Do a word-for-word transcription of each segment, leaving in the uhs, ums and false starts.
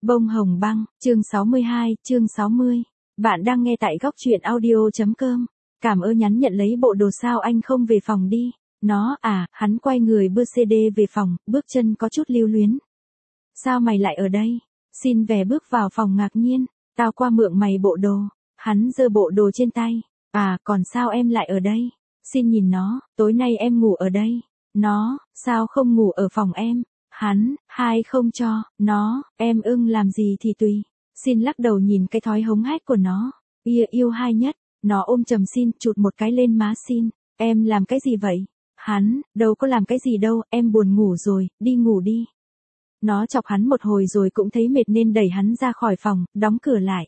Bông hồng băng, chương sáu mươi hai, chương sáu mươi. Bạn đang nghe tại góc truyện audio.com. Cảm ơn nhắn nhận lấy bộ đồ sao anh không về phòng đi. Nó, à, hắn quay người bưa xê đê về phòng, bước chân có chút lưu luyến. Sao mày lại ở đây? Xin về bước vào phòng ngạc nhiên. Tao qua mượn mày bộ đồ. Hắn giơ bộ đồ trên tay. À, còn sao em lại ở đây? Xin nhìn nó, tối nay em ngủ ở đây. Nó, sao không ngủ ở phòng em? Hắn, hai không cho, nó, em ưng làm gì thì tùy. Xin lắc đầu nhìn cái thói hống hách của nó. Ia yêu hai nhất, nó ôm chầm Xin chụt một cái lên má Xin. Em làm cái gì vậy? Hắn, đâu có làm cái gì đâu, em buồn ngủ rồi, đi ngủ đi. Nó chọc hắn một hồi rồi cũng thấy mệt nên đẩy hắn ra khỏi phòng, đóng cửa lại.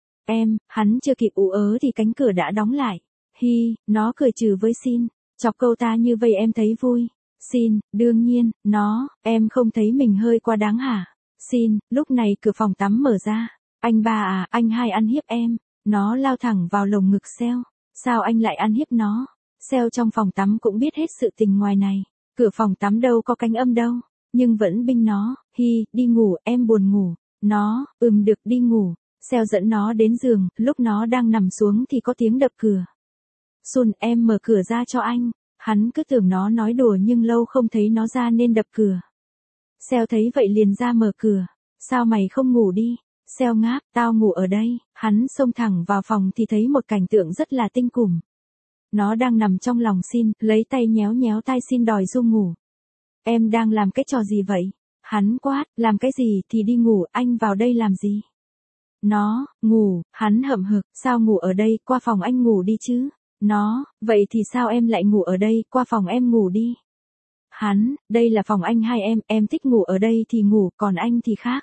Em, hắn chưa kịp ú ớ thì cánh cửa đã đóng lại. Hi, nó cười trừ với Xin. Chọc câu ta như vậy em thấy vui. Xin, đương nhiên, nó, em không thấy mình hơi quá đáng hả? Xin, lúc này cửa phòng tắm mở ra. Anh ba à, anh hai ăn hiếp em. Nó lao thẳng vào lồng ngực Seo. Sao anh lại ăn hiếp nó? Seo trong phòng tắm cũng biết hết sự tình ngoài này. Cửa phòng tắm đâu có cánh âm đâu. Nhưng vẫn binh nó. Hi, đi ngủ, em buồn ngủ. Nó, ừm được đi ngủ. Seo dẫn nó đến giường, lúc nó đang nằm xuống thì có tiếng đập cửa. Sun, em mở cửa ra cho anh. Hắn cứ tưởng nó nói đùa nhưng lâu không thấy nó ra nên đập cửa. Seo thấy vậy liền ra mở cửa. Sao mày không ngủ đi? Seo ngáp, tao ngủ ở đây. Hắn xông thẳng vào phòng thì thấy một cảnh tượng rất là tinh cùm. Nó đang nằm trong lòng Xin, lấy tay nhéo nhéo tai Xin đòi ru ngủ. Em đang làm cái trò gì vậy? Hắn quát, làm cái gì thì đi ngủ, anh vào đây làm gì? Nó, ngủ, hắn hậm hực, sao ngủ ở đây, qua phòng anh ngủ đi chứ? Nó, vậy thì sao em lại ngủ ở đây, qua phòng em ngủ đi. Hắn, đây là phòng anh hai em, em thích ngủ ở đây thì ngủ, còn anh thì khác.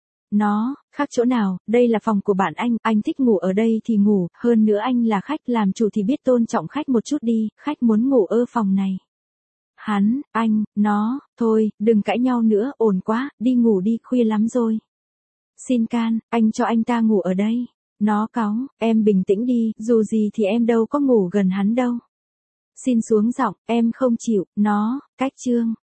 Nó, khác chỗ nào, đây là phòng của bạn anh, anh thích ngủ ở đây thì ngủ, hơn nữa anh là khách, làm chủ thì biết tôn trọng khách một chút đi, khách muốn ngủ ở phòng này. Hắn, anh, nó, thôi, đừng cãi nhau nữa, ổn quá, đi ngủ đi, khuya lắm rồi. Xin can, anh cho anh ta ngủ ở đây. Nó cáu, em bình tĩnh đi, dù gì thì em đâu có ngủ gần hắn đâu. Xin xuống giọng, em không chịu, nó, cách chương.